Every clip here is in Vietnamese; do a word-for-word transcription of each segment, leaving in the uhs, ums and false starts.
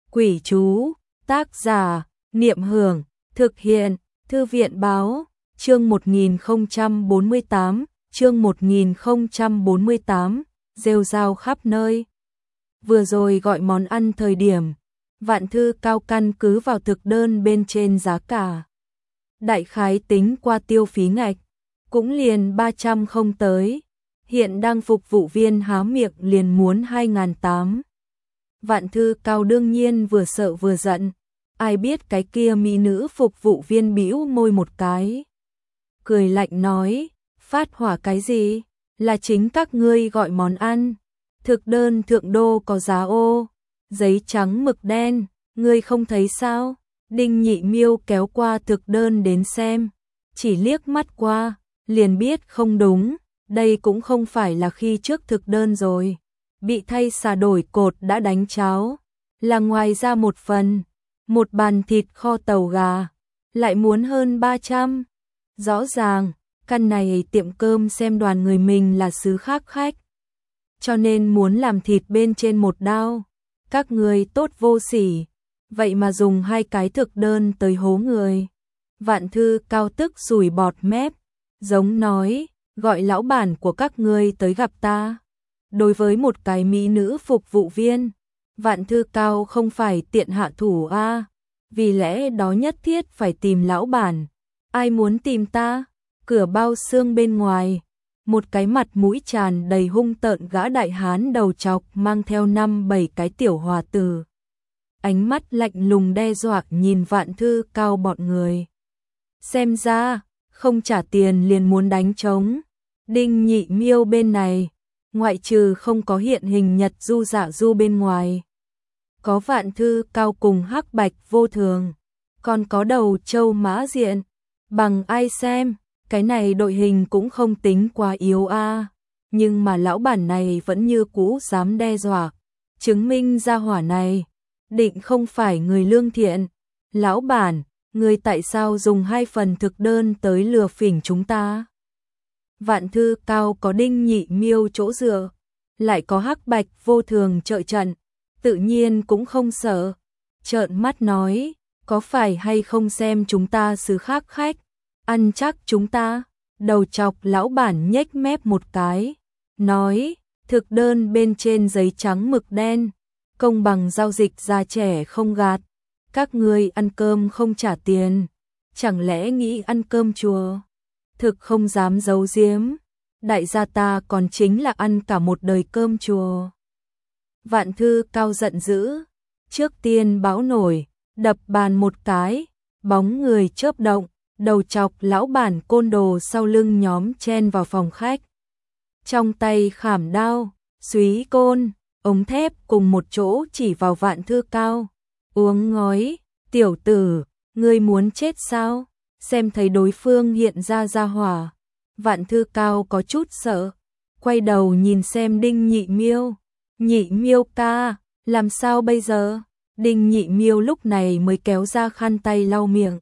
Quỷ chú, tác giả, Niệm Hưởng, thực hiện, Thư viện báo, chương một nghìn không trăm bốn mươi tám, chương một nghìn không trăm bốn mươi tám, rêu rao khắp nơi. Vừa rồi gọi món ăn thời điểm, Vạn Thư Cao căn cứ vào thực đơn bên trên giá cả. Đại khái tính qua tiêu phí ngạch, cũng liền ba trăm không tới, hiện đang phục vụ viên há miệng liền muốn hai nghìn tám trăm. Vạn Thư Cao đương nhiên vừa sợ vừa giận, ai biết cái kia mỹ nữ phục vụ viên bĩu môi một cái. Cười lạnh nói, phát hỏa cái gì, là chính các ngươi gọi món ăn. Thực đơn thượng đô có giá ô, giấy trắng mực đen, ngươi không thấy sao? Đinh Nhị Miêu kéo qua thực đơn đến xem, chỉ liếc mắt qua, liền biết không đúng, đây cũng không phải là khi trước thực đơn rồi. Bị thay xả đổi cột đã đánh cháo, là ngoài ra một phần, một bàn thịt kho tàu gà, lại muốn hơn ba trăm. Rõ ràng, căn này tiệm cơm xem đoàn người mình là xứ khác khách, cho nên muốn làm thịt bên trên một đao. Các người tốt vô sỉ, vậy mà dùng hai cái thực đơn tới hố người. Vạn Thư Cao tức sủi bọt mép, giống nói, gọi lão bản của các ngươi tới gặp ta. Đối với một cái mỹ nữ phục vụ viên, Vạn Thư Cao không phải tiện hạ thủ a, vì lẽ đó nhất thiết phải tìm lão bản. Ai muốn tìm ta? Cửa bao xương bên ngoài, một cái mặt mũi tràn đầy hung tợn gã đại hán đầu trọc mang theo năm bảy cái tiểu hòa tử. Ánh mắt lạnh lùng đe dọa nhìn Vạn Thư Cao bọn người. Xem ra, không trả tiền liền muốn đánh trống. Đinh Nhị Miêu bên này, ngoại trừ không có hiện hình Nhật Du Dạ Du bên ngoài, có Vạn Thư Cao cùng Hắc Bạch Vô Thường, còn có Đầu Châu Mã Diện. Bằng ai xem, cái này đội hình cũng không tính quá yếu a, nhưng mà lão bản này vẫn như cũ dám đe dọa, chứng minh gia hỏa này định không phải người lương thiện. Lão bản, người tại sao dùng hai phần thực đơn tới lừa phỉnh chúng ta? Vạn Thư Cao có Đinh Nhị Miêu chỗ dựa, lại có Hắc Bạch Vô Thường trợ trận, tự nhiên cũng không sợ. Trợn mắt nói, có phải hay không xem chúng ta xứ khác khách, ăn chắc chúng ta? Đầu chọc lão bản nhếch mép một cái, nói, thực đơn bên trên giấy trắng mực đen, công bằng giao dịch già trẻ không gạt. Các ngươi ăn cơm không trả tiền, chẳng lẽ nghĩ ăn cơm chùa? Thực không dám giấu giếm, đại gia ta còn chính là ăn cả một đời cơm chùa. Vạn Thư Cao giận dữ, trước tiên báo nổi, đập bàn một cái, bóng người chớp động, đầu chọc lão bản côn đồ sau lưng nhóm chen vào phòng khách. Trong tay khảm đao, súy côn, ống thép cùng một chỗ chỉ vào Vạn Thư Cao. Uống ngói, tiểu tử, ngươi muốn chết sao? Xem thấy đối phương hiện ra ra hỏa, Vạn Thư Cao có chút sợ, quay đầu nhìn xem Đinh Nhị Miêu. Nhị Miêu ca, làm sao bây giờ? Đinh Nhị Miêu lúc này mới kéo ra khăn tay lau miệng.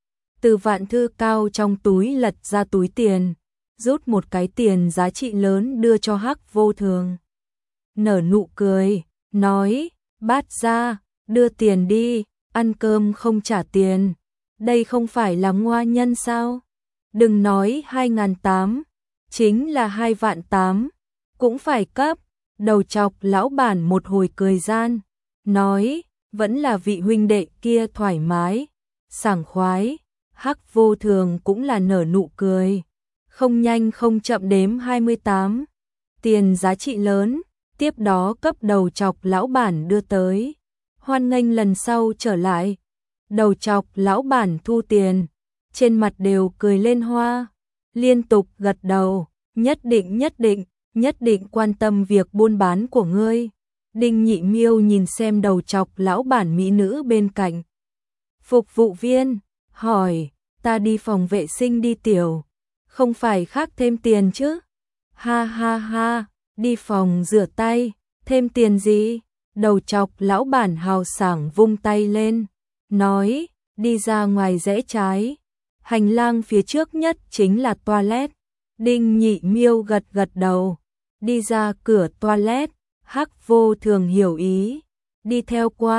Từ Vạn Thư Cao trong túi lật ra túi tiền, rút một cái tiền giá trị lớn đưa cho Hắc Vô Thường. Nở nụ cười, nói, bát ra, đưa tiền đi, ăn cơm không trả tiền. Đây không phải là ngoa nhân sao? Đừng nói hai nghìn tám trăm, chính là hai vạn tám, cũng phải cấp. Đầu chọc lão bản một hồi cười gian, nói, vẫn là vị huynh đệ kia thoải mái, sảng khoái. Hắc Vô Thường cũng là nở nụ cười, không nhanh không chậm đếm hai mươi tám, tiền giá trị lớn, tiếp đó cấp đầu chọc lão bản đưa tới. Hoan nghênh lần sau trở lại. Đầu chọc lão bản thu tiền, trên mặt đều cười lên hoa, liên tục gật đầu, nhất định nhất định, nhất định quan tâm việc buôn bán của ngươi. Đinh Nhị Miêu nhìn xem đầu chọc lão bản mỹ nữ bên cạnh. Phục vụ viên, hỏi, ta đi phòng vệ sinh đi tiểu, không phải khác thêm tiền chứ? Ha ha ha, đi phòng rửa tay, thêm tiền gì? Đầu chọc lão bản hào sảng vung tay lên, nói, đi ra ngoài rẽ trái, hành lang phía trước nhất chính là toilet. Đinh Nhị Miêu gật gật đầu, đi ra cửa toilet. Hắc Vô Thường hiểu ý, đi theo qua,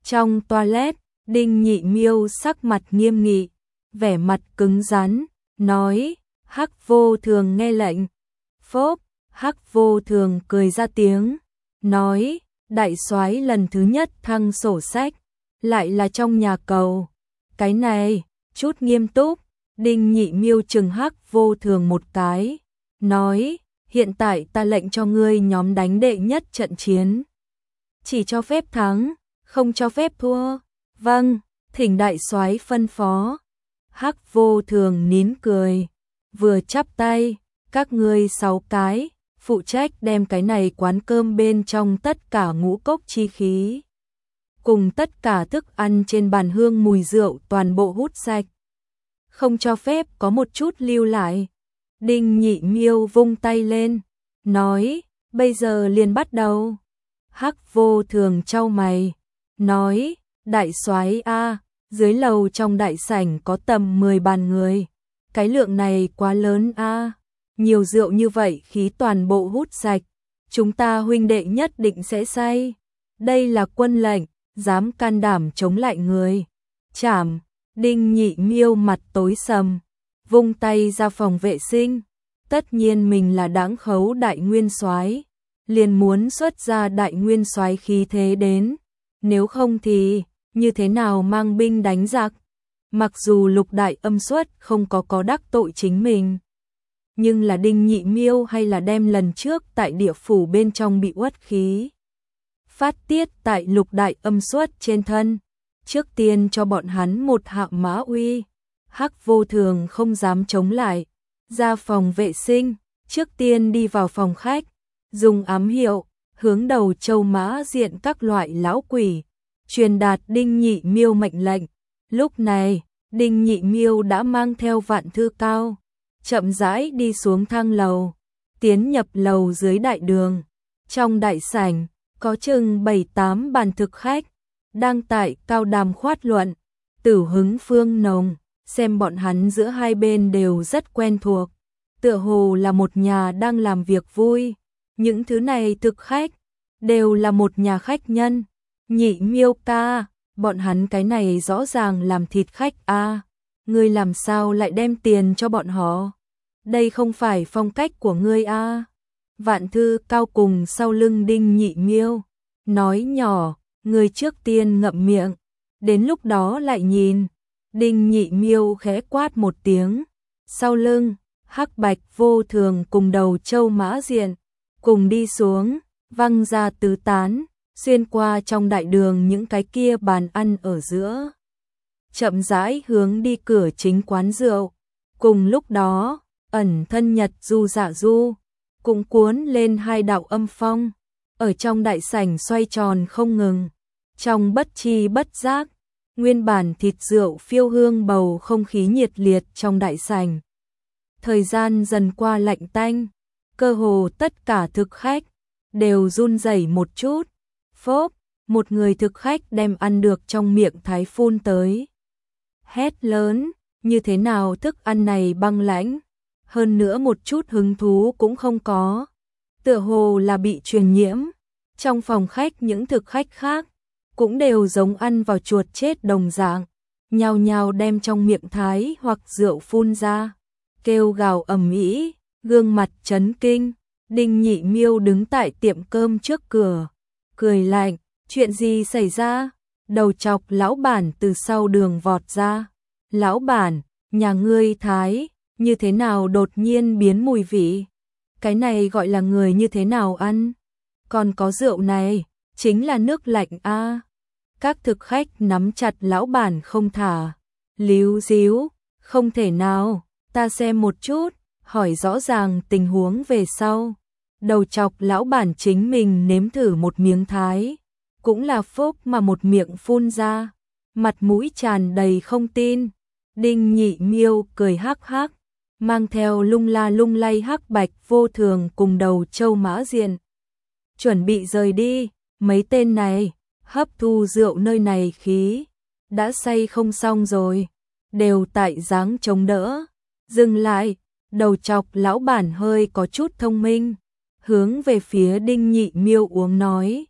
Trong toilet, Đinh Nhị Miêu sắc mặt nghiêm nghị, vẻ mặt cứng rắn, nói, Hắc Vô Thường nghe lệnh. Phốp, Hắc Vô Thường cười ra tiếng, nói, đại soái lần thứ nhất thăng sổ sách, lại là trong nhà cầu. Cái này, chút nghiêm túc, Đinh Nhị Miêu trừng Hắc Vô Thường một cái, nói, hiện tại ta lệnh cho ngươi nhóm đánh đệ nhất trận chiến. Chỉ cho phép thắng, không cho phép thua. Vâng, thỉnh đại soái phân phó. Hắc Vô Thường nín cười, vừa chắp tay, các ngươi sáu cái, phụ trách đem cái này quán cơm bên trong tất cả ngũ cốc chi khí, cùng tất cả thức ăn trên bàn hương mùi rượu toàn bộ hút sạch. Không cho phép có một chút lưu lại. Đinh Nhị Miêu vung tay lên, nói, bây giờ liền bắt đầu. Hắc Vô Thường chau mày, nói, đại soái a, dưới lầu trong đại sảnh có tầm mười bàn người, cái lượng này quá lớn a, nhiều rượu như vậy khí toàn bộ hút sạch, chúng ta huynh đệ nhất định sẽ say. Đây là quân lệnh, dám can đảm chống lại người, chảm. Đinh Nhị Miêu mặt tối sầm, vung tay ra phòng vệ sinh. Tất nhiên mình là Đãng Khấu đại nguyên soái, liền muốn xuất ra đại nguyên soái khí thế đến, nếu không thì như thế nào mang binh đánh giặc. Mặc dù Lục Đại Âm Xuất không có có đắc tội chính mình, nhưng là Đinh Nhị Miêu hay là đem lần trước tại địa phủ bên trong bị uất khí phát tiết tại Lục Đại Âm Xuất trên thân, trước tiên cho bọn hắn một hạ mã uy. Hắc Vô Thường không dám chống lại, ra phòng vệ sinh, trước tiên đi vào phòng khách, dùng ám hiệu hướng đầu châu mã diện các loại lão quỷ truyền đạt Đinh Nhị Miêu mệnh lệnh. Lúc này, Đinh Nhị Miêu đã mang theo Vạn Thư Cao, chậm rãi đi xuống thang lầu, tiến nhập lầu dưới đại đường. Trong đại sảnh, có chừng bảy tám bàn thực khách, đang tại cao đàm khoát luận, tử hứng phương nồng, xem bọn hắn giữa hai bên đều rất quen thuộc, tựa hồ là một nhà đang làm việc vui. Những thứ này thực khách, đều là một nhà khách nhân. Nhị Miêu ca, bọn hắn cái này rõ ràng làm thịt khách a, à. Ngươi làm sao lại đem tiền cho bọn họ? Đây không phải phong cách của ngươi a. À. Vạn Thư Cao cùng sau lưng Đinh Nhị Miêu, nói nhỏ, ngươi trước tiên ngậm miệng, đến lúc đó lại nhìn. Đinh Nhị Miêu khẽ quát một tiếng, sau lưng, Hắc Bạch Vô Thường cùng đầu châu mã diện, cùng đi xuống, văng ra tứ tán, xuyên qua trong đại đường những cái kia bàn ăn ở giữa, chậm rãi hướng đi cửa chính quán rượu. Cùng lúc đó, ẩn thân Nhật Du Dạ Du cũng cuốn lên hai đạo âm phong, ở trong đại sảnh xoay tròn không ngừng. Trong bất chi bất giác, nguyên bản thịt rượu phiêu hương bầu không khí nhiệt liệt trong đại sảnh. Thời gian dần qua lạnh tanh, cơ hồ tất cả thực khách đều run rẩy một chút. Phốp, một người thực khách đem ăn được trong miệng thái phun tới. Hét lớn, như thế nào thức ăn này băng lãnh, hơn nữa một chút hứng thú cũng không có, tựa hồ là bị truyền nhiễm. Trong phòng khách những thực khách khác cũng đều giống ăn vào chuột chết đồng dạng, nhao nhao đem trong miệng thái hoặc rượu phun ra, kêu gào ầm ĩ, gương mặt chấn kinh. Đinh Nhị Miêu đứng tại tiệm cơm trước cửa, cười lạnh, chuyện gì xảy ra? Đầu chọc lão bản từ sau đường vọt ra. Lão bản, nhà ngươi thái, như thế nào đột nhiên biến mùi vị? Cái này gọi là người như thế nào ăn? Còn có rượu này, chính là nước lạnh a. À. Các thực khách nắm chặt lão bản không thả, líu díu, không thể nào, ta xem một chút, hỏi rõ ràng tình huống về sau. Đầu chọc lão bản chính mình nếm thử một miếng thái, cũng là phốc mà một miệng phun ra, mặt mũi tràn đầy không tin. Đinh Nhị Miêu cười hắc hắc, mang theo lung la lung lay Hắc Bạch Vô Thường cùng đầu châu mã diện, chuẩn bị rời đi. Mấy tên này hấp thu rượu nơi này khí, đã say không xong rồi, đều tại dáng chống đỡ. Dừng lại, đầu chọc lão bản hơi có chút thông minh, hướng về phía Đinh Nhị Miêu uống nói,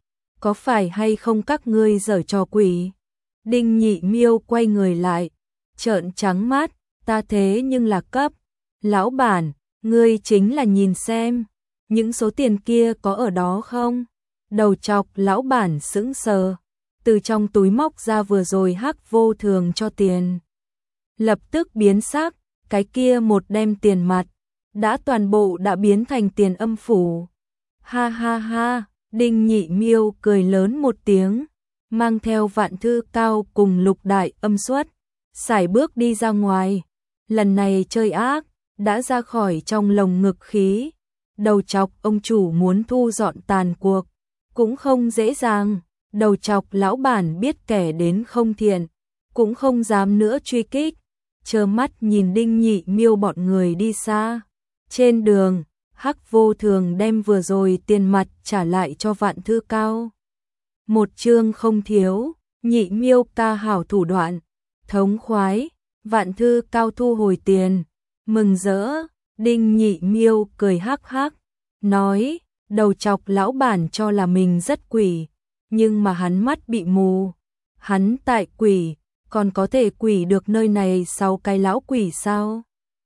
có phải hay không các ngươi giở trò quỷ? Đinh Nhị Miêu quay người lại, trợn trắng mắt, ta thế nhưng là cấp. Lão bản, ngươi chính là nhìn xem, những số tiền kia có ở đó không? Đầu chọc lão bản sững sờ, từ trong túi móc ra vừa rồi Hắc Vô Thường cho tiền. Lập tức biến sắc, cái kia một đem tiền mặt, đã toàn bộ đã biến thành tiền âm phủ. Ha ha ha, Đinh Nhị Miêu cười lớn một tiếng, mang theo Vạn Thư Cao cùng Lục Đại Âm Xuất, sải bước đi ra ngoài. Lần này chơi ác, đã ra khỏi trong lồng ngực khí. Đầu chọc ông chủ muốn thu dọn tàn cuộc, cũng không dễ dàng. Đầu chọc lão bản biết kẻ đến không thiện, cũng không dám nữa truy kích, trơ mắt nhìn Đinh Nhị Miêu bọn người đi xa. Trên đường, Hắc Vô Thường đem vừa rồi tiền mặt trả lại cho Vạn Thư Cao. Một chương không thiếu, Nhị Miêu ca hảo thủ đoạn, thống khoái. Vạn Thư Cao thu hồi tiền, mừng rỡ. Đinh Nhị Miêu cười hắc hắc, nói, đầu chọc lão bản cho là mình rất quỷ, nhưng mà hắn mắt bị mù. Hắn tại quỷ, còn có thể quỷ được nơi này sáu cái lão quỷ sao?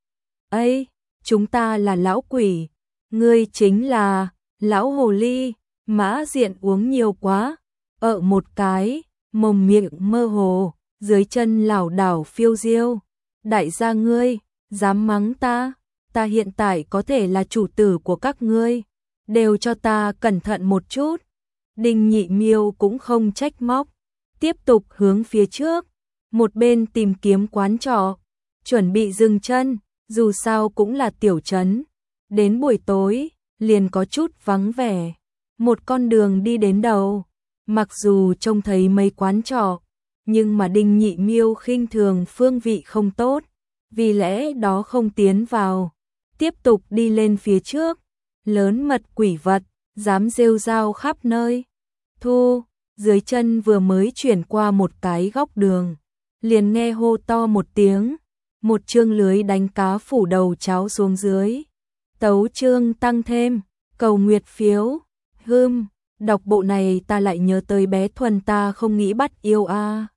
Ây, chúng ta là lão quỷ, ngươi chính là lão hồ ly. Mã Diện uống nhiều quá, ợ một cái, mồm miệng mơ hồ, dưới chân lảo đảo phiêu diêu. Đại gia ngươi, dám mắng ta, ta hiện tại có thể là chủ tử của các ngươi, đều cho ta cẩn thận một chút. Đinh Nhị Miêu cũng không trách móc, tiếp tục hướng phía trước, một bên tìm kiếm quán trọ, chuẩn bị dừng chân, dù sao cũng là tiểu trấn. Đến buổi tối, liền có chút vắng vẻ, một con đường đi đến đầu, mặc dù trông thấy mấy quán trọ, nhưng mà Đinh Nhị Miêu khinh thường phương vị không tốt, vì lẽ đó không tiến vào, tiếp tục đi lên phía trước. Lớn mật quỷ vật, dám rêu rao khắp nơi. Thu, dưới chân vừa mới chuyển qua một cái góc đường, liền nghe hô to một tiếng, một chương lưới đánh cá phủ đầu cháo xuống dưới. Tấu chương tăng thêm, cầu nguyệt phiếu. Hưm, đọc bộ này ta lại nhớ tới bé Thuần ta không nghĩ bắt yêu a. À.